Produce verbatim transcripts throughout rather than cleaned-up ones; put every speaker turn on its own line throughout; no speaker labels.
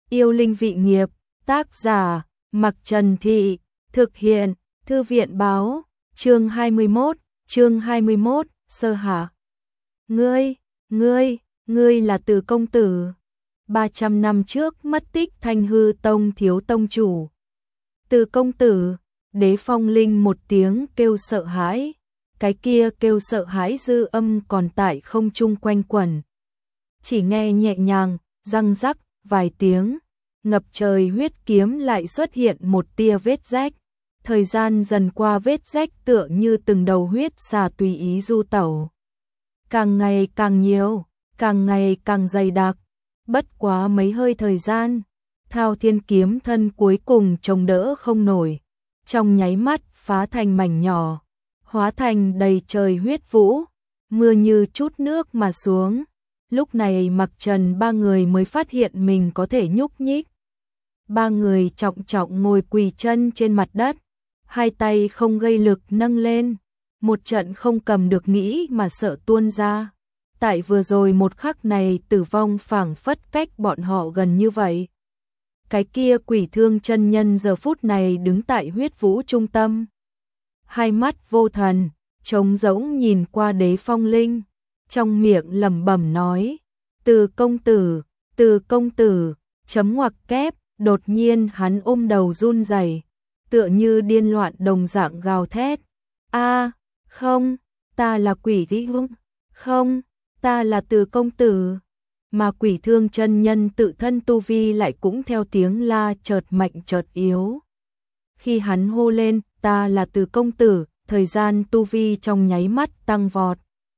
Yêu linh vị nghiệp, tác giả, Mặc Trần Thị, thực hiện, Thư viện báo, chương hai mươi mốt, chương hai mươi mốt, sơ hạ. Ngươi, ngươi, ngươi là Từ công tử. ba trăm năm trước mất tích Thanh Hư Tông thiếu tông chủ. Từ công tử, Đế Phong Linh một tiếng kêu sợ hãi, cái kia kêu sợ hãi dư âm còn tại không trung quanh quẩn. Chỉ nghe nhẹ nhàng, răng rắc, vài tiếng, ngập trời huyết kiếm lại xuất hiện một tia vết rách. Thời gian dần qua vết rách tựa như từng đầu huyết xà tùy ý du tẩu. Càng ngày càng nhiều, càng ngày càng dày đặc. Bất quá mấy hơi thời gian, Thao Thiên kiếm thân cuối cùng chống đỡ không nổi. Trong nháy mắt phá thành mảnh nhỏ, hóa thành đầy trời huyết vũ, mưa như chút nước mà xuống. Lúc này Mặc Trần ba người mới phát hiện mình có thể nhúc nhích. Ba người trọng trọng ngồi quỳ chân trên mặt đất, hai tay không gây lực nâng lên, một trận không cầm được nghĩ mà sợ tuôn ra. Tại vừa rồi một khắc này tử vong phảng phất cách bọn họ gần như vậy. Cái kia Quỷ Thương chân nhân giờ phút này đứng tại huyết vũ trung tâm. Hai mắt vô thần, trống rỗng nhìn qua Đế Phong Linh, trong miệng lẩm bẩm nói, Từ công tử, Từ công tử, chấm ngoặc kép, đột nhiên hắn ôm đầu run rẩy, tựa như điên loạn đồng dạng gào thét. A, không, ta là Quỷ Thương, không, ta là Từ công tử. Mà Quỷ Thương chân nhân tự thân tu vi lại cũng theo tiếng la chợt mạnh chợt yếu. Khi hắn hô lên, ta là Từ công tử, thời gian tu vi trong nháy mắt tăng vọt.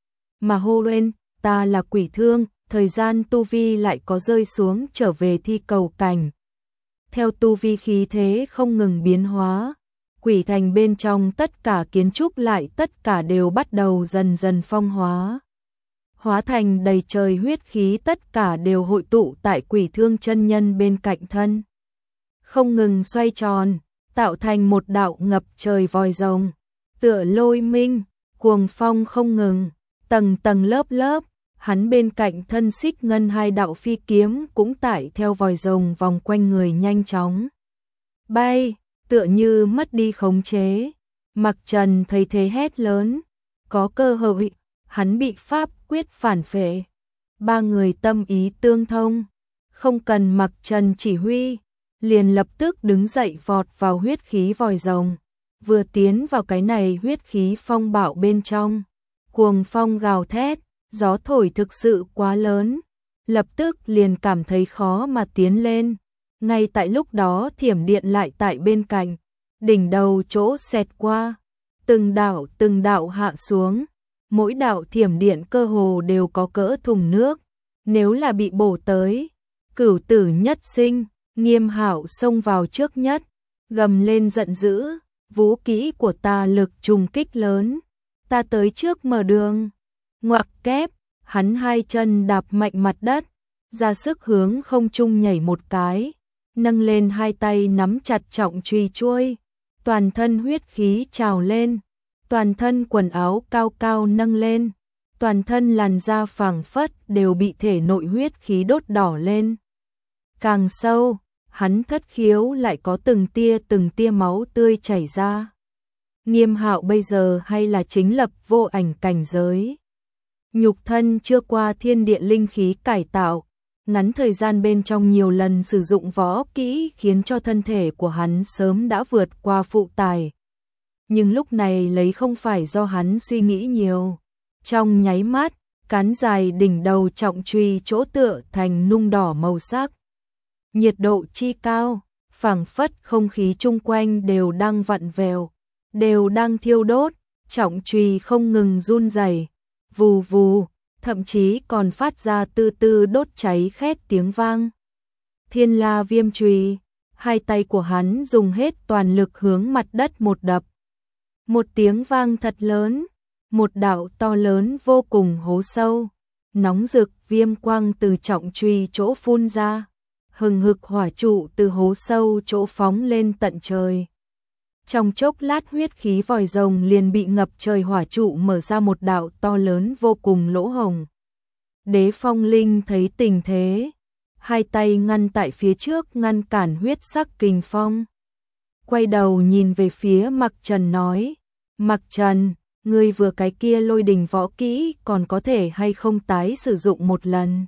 Mà hô lên, ta là Quỷ Thương, thời gian tu vi lại có rơi xuống trở về thi cầu cảnh. Theo tu vi khí thế không ngừng biến hóa, quỷ thành bên trong tất cả kiến trúc lại tất cả đều bắt đầu dần dần phong hóa. Hóa thành đầy trời huyết khí tất cả đều hội tụ tại Quỷ Thương chân nhân bên cạnh thân. Không ngừng xoay tròn, tạo thành một đạo ngập trời vòi rồng, tựa lôi minh, cuồng phong không ngừng, tầng tầng lớp lớp, hắn bên cạnh thân xích ngân hai đạo phi kiếm cũng tại theo vòi rồng vòng quanh người nhanh chóng bay, tựa như mất đi khống chế. Mặc Trần thấy thế hét lớn, có cơ hội, hắn bị pháp quyết phản phệ. Ba người tâm ý tương thông, không cần Mặc Trần chỉ huy, liền lập tức đứng dậy vọt vào huyết khí vòi rồng. Vừa tiến vào cái này huyết khí phong bạo bên trong, cuồng phong gào thét, gió thổi thực sự quá lớn, lập tức liền cảm thấy khó mà tiến lên. Ngay tại lúc đó thiểm điện lại tại bên cạnh, đỉnh đầu chỗ xẹt qua, từng đạo từng đạo hạ xuống, mỗi đạo thiểm điện cơ hồ đều có cỡ thùng nước, nếu là bị bổ tới, cửu tử nhất sinh. Nghiêm Hạo xông vào trước nhất, gầm lên giận dữ, vũ kỹ của ta lực trùng kích lớn, ta tới trước mở đường. Ngoặc kép, hắn hai chân đạp mạnh mặt đất, ra sức hướng không trung nhảy một cái, nâng lên hai tay nắm chặt trọng chùy chuôi, toàn thân huyết khí trào lên, toàn thân quần áo cao cao nâng lên, toàn thân làn da phảng phất đều bị thể nội huyết khí đốt đỏ lên. Càng sâu, hắn thất khiếu lại có từng tia từng tia máu tươi chảy ra. Nghiêm Hạo bây giờ hay là chính lập vô ảnh cảnh giới. Nhục thân chưa qua thiên địa linh khí cải tạo, ngắn thời gian bên trong nhiều lần sử dụng võ kỹ khiến cho thân thể của hắn sớm đã vượt qua phụ tải. Nhưng lúc này lấy không phải do hắn suy nghĩ nhiều. Trong nháy mắt, cán dài đỉnh đầu trọng truy chỗ tựa thành nung đỏ màu sắc. Nhiệt độ chi cao, phảng phất không khí chung quanh đều đang vặn vẹo, đều đang thiêu đốt, trọng truy không ngừng run rẩy, vù vù, thậm chí còn phát ra tư tư đốt cháy khét tiếng vang. Thiên La Viêm Chùy, hai tay của hắn dùng hết toàn lực hướng mặt đất một đập. Một tiếng vang thật lớn, một đạo to lớn vô cùng hố sâu, nóng rực viêm quang từ trọng truy chỗ phun ra, hừng hực hỏa trụ từ hố sâu chỗ phóng lên tận trời. Trong chốc lát huyết khí vòi rồng liền bị ngập trời hỏa trụ mở ra một đạo to lớn vô cùng lỗ hổng. Đế Phong Linh thấy tình thế, hai tay ngăn tại phía trước ngăn cản huyết sắc kình phong. Quay đầu nhìn về phía Mặc Trần nói, Mặc Trần, ngươi vừa cái kia lôi đình võ kỹ còn có thể hay không tái sử dụng một lần?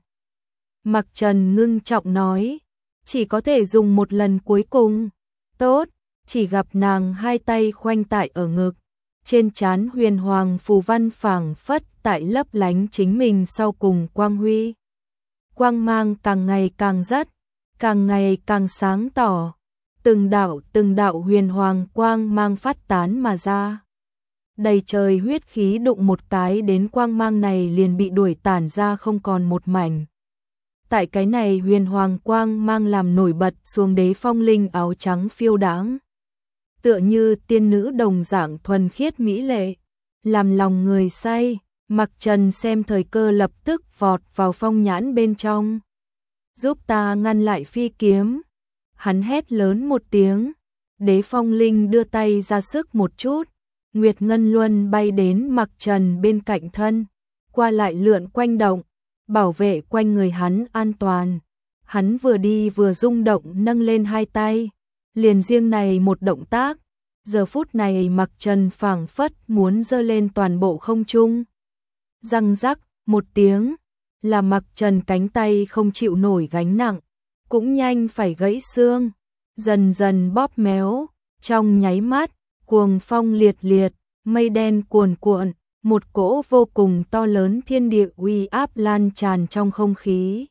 Mặc Trần ngưng trọng nói, chỉ có thể dùng một lần cuối cùng. Tốt, chỉ gặp nàng hai tay khoanh tại ở ngực, trên trán huyền hoàng phù văn phảng phất tại lấp lánh chính mình sau cùng quang huy. Quang mang càng ngày càng rất, càng ngày càng sáng tỏ, từng đạo từng đạo huyền hoàng quang mang phát tán mà ra. Đầy trời huyết khí đụng một cái đến quang mang này liền bị đuổi tản ra không còn một mảnh. Tại cái này huyền hoàng quang mang làm nổi bật xuống đế phong linh áo trắng phiêu đãng, tựa như tiên nữ đồng dạng thuần khiết mỹ lệ, làm lòng người say. Mặc Trần xem thời cơ lập tức vọt vào phong nhãn bên trong. Giúp ta ngăn lại phi kiếm. Hắn hét lớn một tiếng. Đế phong linh đưa tay ra sức một chút. Nguyệt Ngân Luân bay đến Mặc Trần bên cạnh thân, qua lại lượn quanh động, bảo vệ quanh người hắn an toàn. Hắn vừa đi vừa rung động nâng lên hai tay. Liền riêng này một động tác, giờ phút này Mặc Trần phảng phất muốn giơ lên toàn bộ không trung. Răng rắc một tiếng, là Mặc Trần cánh tay không chịu nổi gánh nặng, cũng nhanh phải gãy xương, dần dần bóp méo, trong nháy mắt, cuồng phong liệt liệt, mây đen cuồn cuộn, một cỗ vô cùng to lớn thiên địa uy áp lan tràn trong không khí.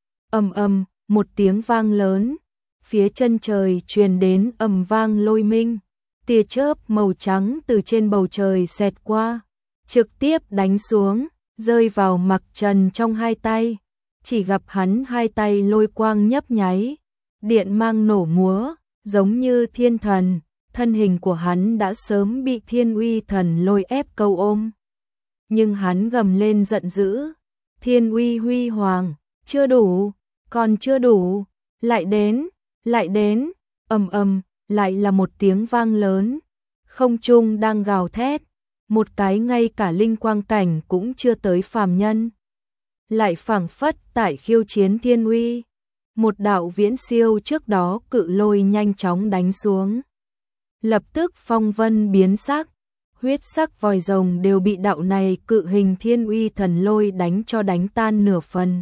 Ầm ầm, một tiếng vang lớn, phía chân trời truyền đến ầm vang lôi minh, tia chớp màu trắng từ trên bầu trời xẹt qua, trực tiếp đánh xuống, rơi vào Mặc Trần trong hai tay. Chỉ gặp hắn hai tay lôi quang nhấp nháy, điện mang nổ múa, giống như thiên thần, thân hình của hắn đã sớm bị thiên uy thần lôi ép câu ôm. Nhưng hắn gầm lên giận dữ, thiên uy huy hoàng, chưa đủ, còn chưa đủ, lại đến, lại đến, ầm ầm, lại là một tiếng vang lớn, không trung đang gào thét, một cái ngay cả linh quang cảnh cũng chưa tới phàm nhân. Lại phảng phất tại khiêu chiến thiên uy, một đạo viễn siêu trước đó cự lôi nhanh chóng đánh xuống. Lập tức phong vân biến sắc, huyết sắc vòi rồng đều bị đạo này cự hình thiên uy thần lôi đánh cho đánh tan nửa phần.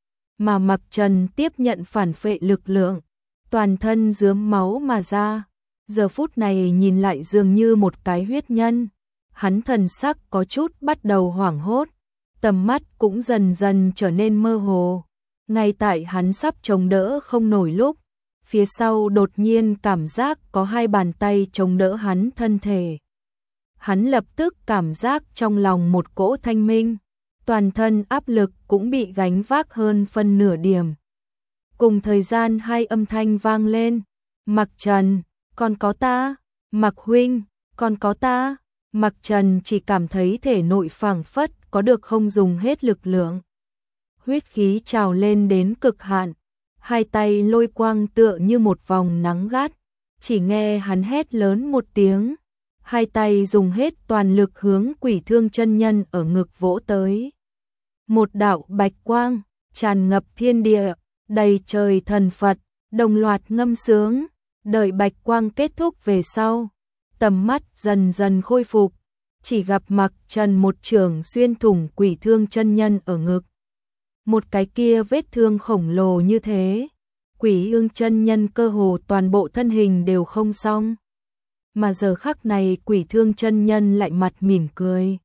Mà Mặc Trần tiếp nhận phản phệ lực lượng, toàn thân rướm máu mà ra, giờ phút này nhìn lại dường như một cái huyết nhân. Hắn thần sắc có chút bắt đầu hoảng hốt, tầm mắt cũng dần dần trở nên mơ hồ. Ngay tại hắn sắp chống đỡ không nổi lúc, phía sau đột nhiên cảm giác có hai bàn tay chống đỡ hắn thân thể. Hắn lập tức cảm giác trong lòng một cỗ thanh minh, toàn thân áp lực cũng bị gánh vác hơn phân nửa điểm. Cùng thời gian hai âm thanh vang lên, Mặc Trần, còn có ta, Mặc huynh, còn có ta. Mặc Trần chỉ cảm thấy thể nội phảng phất có được không dùng hết lực lượng. Huyết khí trào lên đến cực hạn, hai tay lôi quang tựa như một vòng nắng gắt, chỉ nghe hắn hét lớn một tiếng, hai tay dùng hết toàn lực hướng Quỷ Thương chân nhân ở ngực vỗ tới. Một đạo bạch quang tràn ngập thiên địa, đầy trời thần Phật đồng loạt ngâm sướng, đợi bạch quang kết thúc về sau, tầm mắt dần dần khôi phục, chỉ gặp Mặc Trần một chưởng xuyên thủng Quỷ Thương chân nhân ở ngực. Một cái kia vết thương khổng lồ như thế, Quỷ Ương chân nhân cơ hồ toàn bộ thân hình đều không xong. Mà giờ khắc này Quỷ Thương chân nhân lại mặt mỉm cười,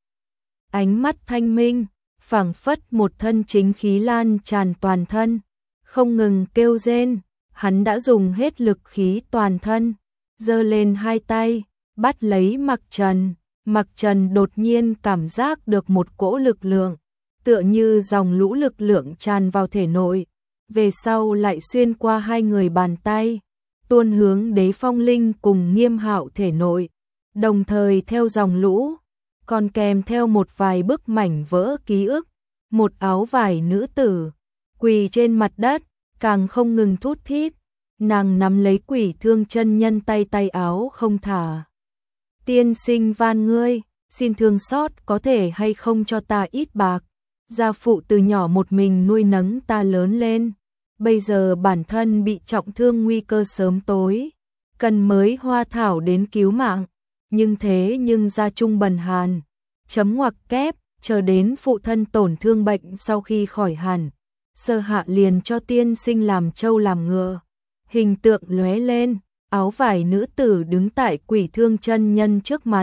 ánh mắt thanh minh, phảng phất một thân chính khí lan tràn toàn thân, không ngừng kêu rên. Hắn đã dùng hết lực khí toàn thân, giơ lên hai tay, bắt lấy Mặc Trần. Mặc Trần đột nhiên cảm giác được một cỗ lực lượng, tựa như dòng lũ lực lượng tràn vào thể nội, về sau lại xuyên qua hai người bàn tay, tuôn hướng Đế Phong Linh cùng Nghiêm Hạo thể nội, đồng thời theo dòng lũ, còn kèm theo một vài bức mảnh vỡ ký ức, một áo vải nữ tử, quỳ trên mặt đất, càng không ngừng thút thít, nàng nắm lấy Quỷ Thương chân nhân tay tay áo không thả. Tiên sinh van ngươi, xin thương xót có thể hay không cho ta ít bạc, gia phụ từ nhỏ một mình nuôi nấng ta lớn lên, bây giờ bản thân bị trọng thương nguy cơ sớm tối, cần mới hoa thảo đến cứu mạng, nhưng thế nhưng gia trung bần hàn, chấm ngoặc kép, chờ đến phụ thân tổn thương bệnh sau khi khỏi hẳn, Sơ Hạ liền cho tiên sinh làm trâu làm ngựa, hình tượng lóe lên, áo vải nữ tử đứng tại Quỷ Thương chân nhân trước mặt.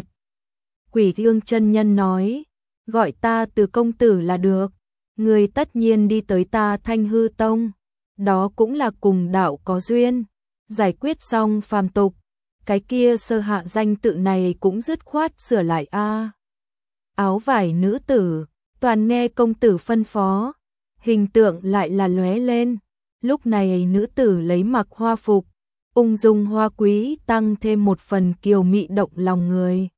Quỷ Thương chân nhân nói, gọi ta Từ công tử là được, người tất nhiên đi tới ta Thanh Hư Tông, đó cũng là cùng đạo có duyên, giải quyết xong phàm tục, cái kia Sơ Hạ danh tự này cũng dứt khoát sửa lại a. Áo vải nữ tử, toàn nghe công tử phân phó, hình tượng lại là lóe lên, lúc này nữ tử lấy mặc hoa phục, ung dung hoa quý tăng thêm một phần kiều mị động lòng người.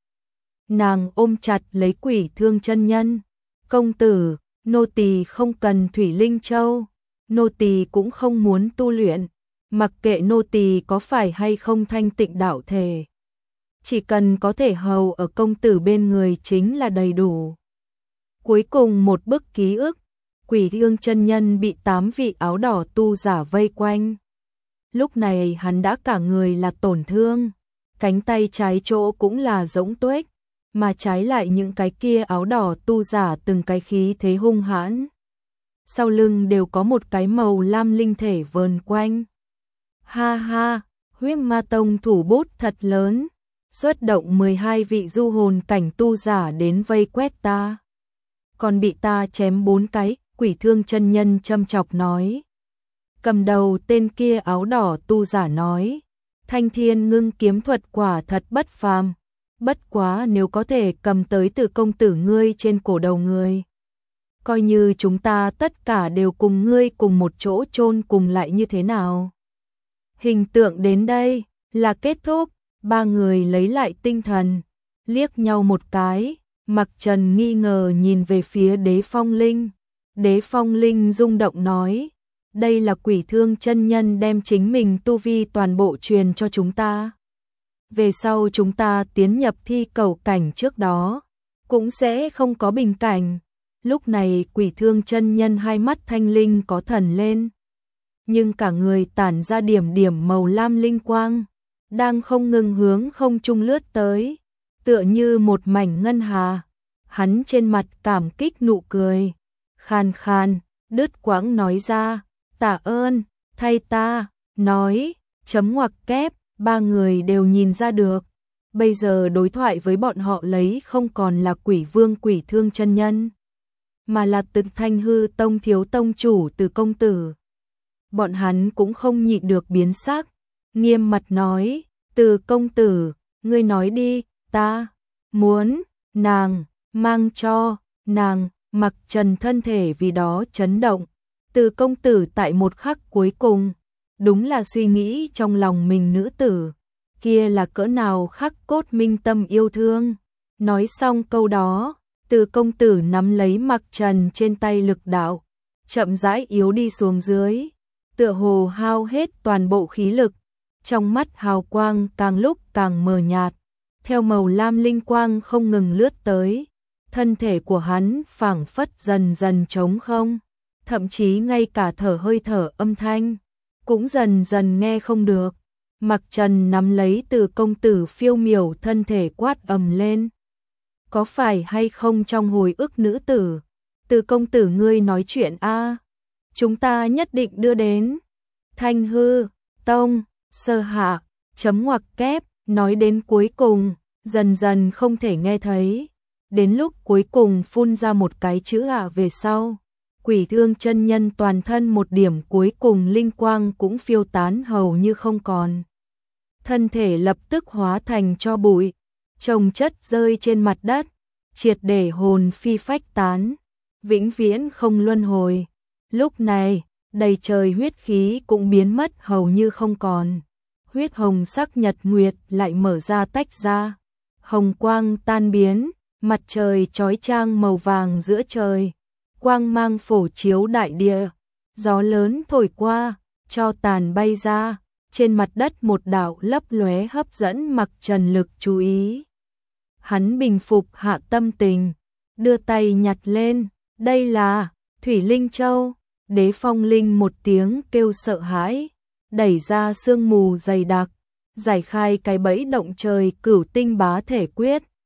Nàng ôm chặt lấy Quỷ Thương chân nhân, công tử, nô tỳ không cần Thủy Linh Châu, nô tỳ cũng không muốn tu luyện, mặc kệ nô tỳ có phải hay không thanh tịnh đạo thể, chỉ cần có thể hầu ở công tử bên người chính là đầy đủ. Cuối cùng một bức ký ức, Quỷ Thương chân nhân bị tám vị áo đỏ tu giả vây quanh. Lúc này hắn đã cả người là tổn thương, cánh tay trái chỗ cũng là rỗng tuếch, mà trái lại những cái kia áo đỏ tu giả từng cái khí thế hung hãn. Sau lưng đều có một cái màu lam linh thể vờn quanh. Ha ha, Huyết Ma Tông thủ bút thật lớn, xuất động mười hai vị du hồn cảnh tu giả đến vây quét ta. Còn bị ta chém bốn cái, Quỷ Thương chân nhân châm chọc nói. Cầm đầu tên kia áo đỏ tu giả nói, Thanh Thiên Ngưng kiếm thuật quả thật bất phàm, bất quá nếu có thể cầm tới Từ công tử ngươi trên cổ đầu ngươi, coi như chúng ta tất cả đều cùng ngươi cùng một chỗ chôn cùng lại như thế nào. Hình tượng đến đây là kết thúc, ba người lấy lại tinh thần, liếc nhau một cái, Mặc Trần nghi ngờ nhìn về phía Đế Phong Linh. Đế Phong Linh rung động nói, đây là Quỷ Thương chân nhân đem chính mình tu vi toàn bộ truyền cho chúng ta. Về sau chúng ta tiến nhập thi cầu cảnh trước đó, cũng sẽ không có bình cảnh. Lúc này Quỷ Thương chân nhân hai mắt thanh linh có thần lên, nhưng cả người tản ra điểm điểm màu lam linh quang, đang không ngừng hướng không trung lướt tới, tựa như một mảnh ngân hà. Hắn trên mặt cảm kích nụ cười, khan khan, đứt quãng nói ra, tạ ơn, thay ta, nói, chấm ngoặc kép, ba người đều nhìn ra được. Bây giờ đối thoại với bọn họ lấy không còn là Quỷ Vương Quỷ Thương chân nhân, mà là Từ Thanh Hư Tông thiếu tông chủ Từ công tử. Bọn hắn cũng không nhịn được biến sắc, nghiêm mặt nói, Từ công tử, ngươi nói đi, ta muốn nàng mang cho nàng. Mặc Trần thân thể vì đó chấn động, Từ công tử tại một khắc cuối cùng, đúng là suy nghĩ trong lòng mình nữ tử, kia là cỡ nào khắc cốt minh tâm yêu thương. Nói xong câu đó, Từ công tử nắm lấy Mặc Trần trên tay lực đạo, chậm rãi yếu đi xuống dưới, tựa hồ hao hết toàn bộ khí lực, trong mắt hào quang càng lúc càng mờ nhạt, theo màu lam linh quang không ngừng lướt tới. Thân thể của hắn phảng phất dần dần trống không, thậm chí ngay cả thở hơi thở âm thanh cũng dần dần nghe không được. Mặc Trần nắm lấy Từ công tử phiêu miểu thân thể quát ầm lên, có phải hay không trong hồi ức nữ tử, Từ công tử ngươi nói chuyện a, chúng ta nhất định đưa đến Thanh Hư Tông. Sơ Hạ, chấm ngoặc kép, nói đến cuối cùng dần dần không thể nghe thấy. Đến lúc cuối cùng phun ra một cái chữ ạ về sau, Quỷ Thương chân nhân toàn thân một điểm cuối cùng linh quang cũng phiêu tán hầu như không còn. Thân thể lập tức hóa thành tro bụi, chồng chất rơi trên mặt đất, triệt để hồn phi phách tán, vĩnh viễn không luân hồi. Lúc này, đầy trời huyết khí cũng biến mất hầu như không còn. Huyết hồng sắc nhật nguyệt lại mở ra tách ra, hồng quang tan biến. Mặt trời chói chang màu vàng giữa trời, quang mang phổ chiếu đại địa, gió lớn thổi qua, tro tàn bay ra, trên mặt đất một đạo lấp lóe hấp dẫn Mặc Trần lực chú ý. Hắn bình phục hạ tâm tình, đưa tay nhặt lên, đây là Thủy Linh Châu. Đế Phong Linh một tiếng kêu sợ hãi, đẩy ra sương mù dày đặc, giải khai cái bẫy động trời Cửu Tinh Bá Thể Quyết,